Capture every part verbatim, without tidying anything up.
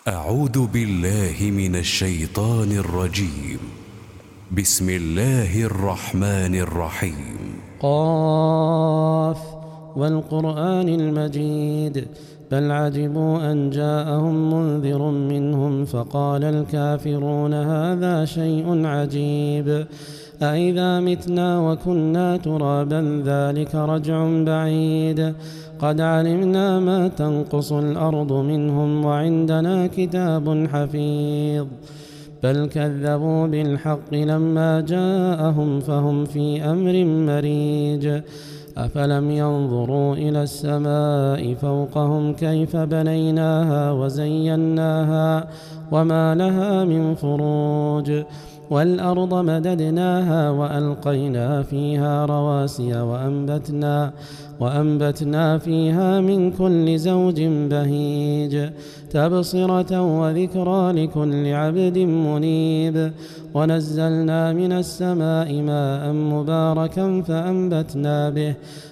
أعوذ بالله من الشيطان الرجيم. بسم الله الرحمن الرحيم. قاف والقرآن المجيد بل عجبوا أن جاءهم منذر منهم فقال الكافرون هذا شيء عجيب أإذا متنا وكنا ترابا ذلك رجع بعيد قد علمنا ما تنقص الأرض منهم وعندنا كتاب حفيظ بل كذبوا بالحق لما جاءهم فهم في أمر مريج أفلم ينظروا إلى السماء فوقهم كيف بنيناها وزيناها وما لها من فروج والأرض مددناها وألقينا فيها رواسي وأنبتنا, وأنبتنا فيها من كل زوج بهيج تبصرة وذكرى لكل عبد منيب ونزلنا من السماء ماء مباركا فأنبتنا به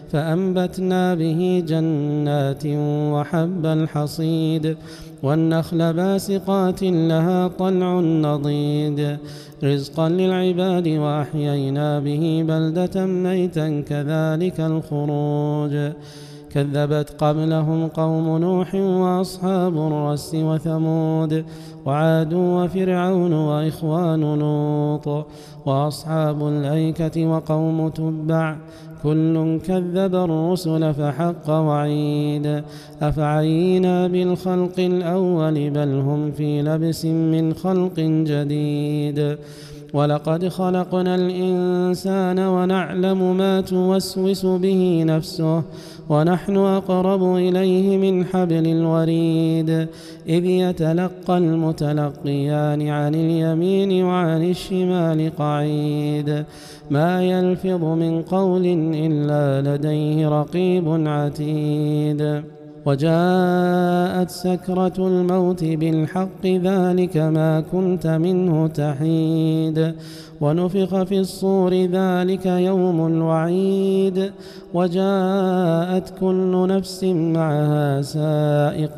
فأنبتنا به جنات وحب الحصيد والنخل باسقات لها طلع نضيد رزقا للعباد وأحيينا به بلدة ميتا كذلك الخروج كذبت قبلهم قوم نوح وأصحاب الرس وثمود وعاد وفرعون وإخوان لوط وأصحاب الأيكة وقوم تبع كل كذب الرسل فحق وعيد أفعينا بالخلق الأول بل هم في لبس من خلق جديد ولقد خلقنا الإنسان ونعلم ما توسوس به نفسه ونحن أقرب إليه من حبل الوريد إذ يتلقى المتلقيان عن اليمين وعن الشمال قعيد ما يلفظ من قول إلا لديه رقيب عتيد وجاءت سكرة الموت بالحق ذلك ما كنت منه تحيد ونفخ في الصور ذلك يوم الوعيد وجاءت كل نفس معها سائق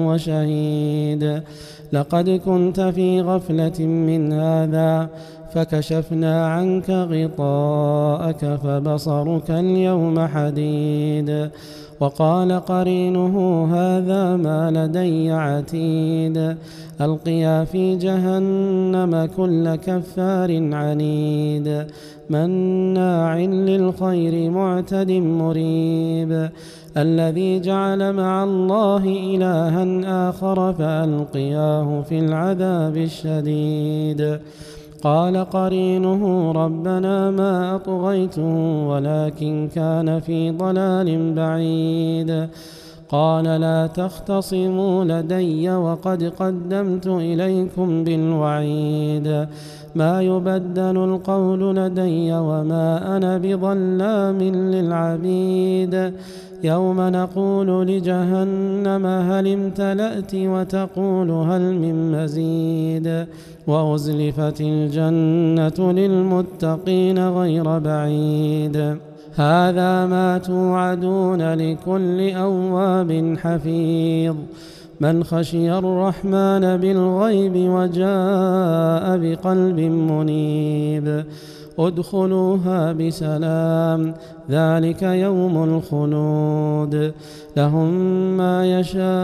وشهيد لقد كنت في غفلة من هذا فكشفنا عنك غطاءك فبصرك اليوم حديد وقال قرينه هذا ما لدي عتيد ألقيا في جهنم كل كفار عنيد مناع للخير معتد مريب الذي جعل مع الله إلها آخر فألقياه في العذاب الشديد قال قرينه ربنا ما أطغيته ولكن كان في ضلال بعيد قال لا تختصموا لدي وقد قدمت إليكم بالوعيد ما يبدل القول لدي وما أنا بظلام للعبيد يوم نقول لجهنم هل امتلأت وتقول هل من مزيد وأزلفت الجنة للمتقين غير بعيد هذا ما توعدون لكل أواب حفيظ من خشي الرحمن بالغيب وجاء بقلب منيب ادخلوها بسلام ذلك يوم الخلود لهم ما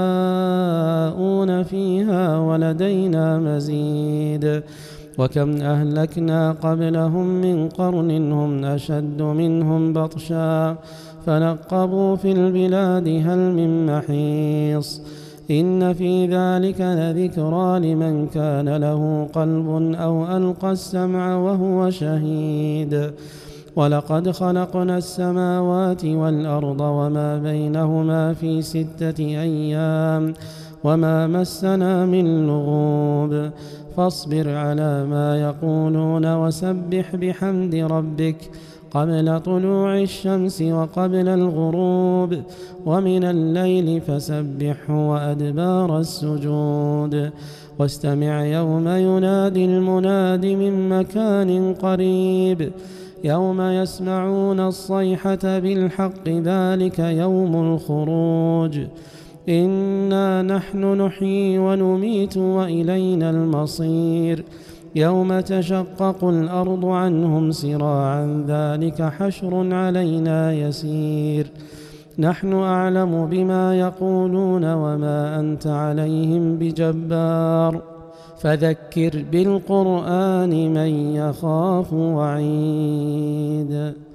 يشاءون فيها ولدينا مزيد وكم أهلكنا قبلهم من قرن هم أشد منهم بطشا فنقبوا في البلاد هل من محيص إن في ذلك لذكرى لمن كان له قلب أو ألقى السمع وهو شهيد ولقد خلقنا السماوات والأرض وما بينهما في ستة أيام وما مسنا من لغوب فاصبر على ما يقولون وسبح بحمد ربك قبل طلوع الشمس وقبل الغروب ومن الليل فسبحه وأدبار السجود واستمع يوم ينادي المناد من مكان قريب يوم يسمعون الصيحة بالحق ذلك يوم الخروج إنا نحن نحيي ونميت وإلينا المصير يوم تشقق الأرض عنهم سراعا ذلك حشر علينا يسير نحن أعلم بما يقولون وما أنت عليهم بجبار فذكر بالقرآن من يخاف وعيد.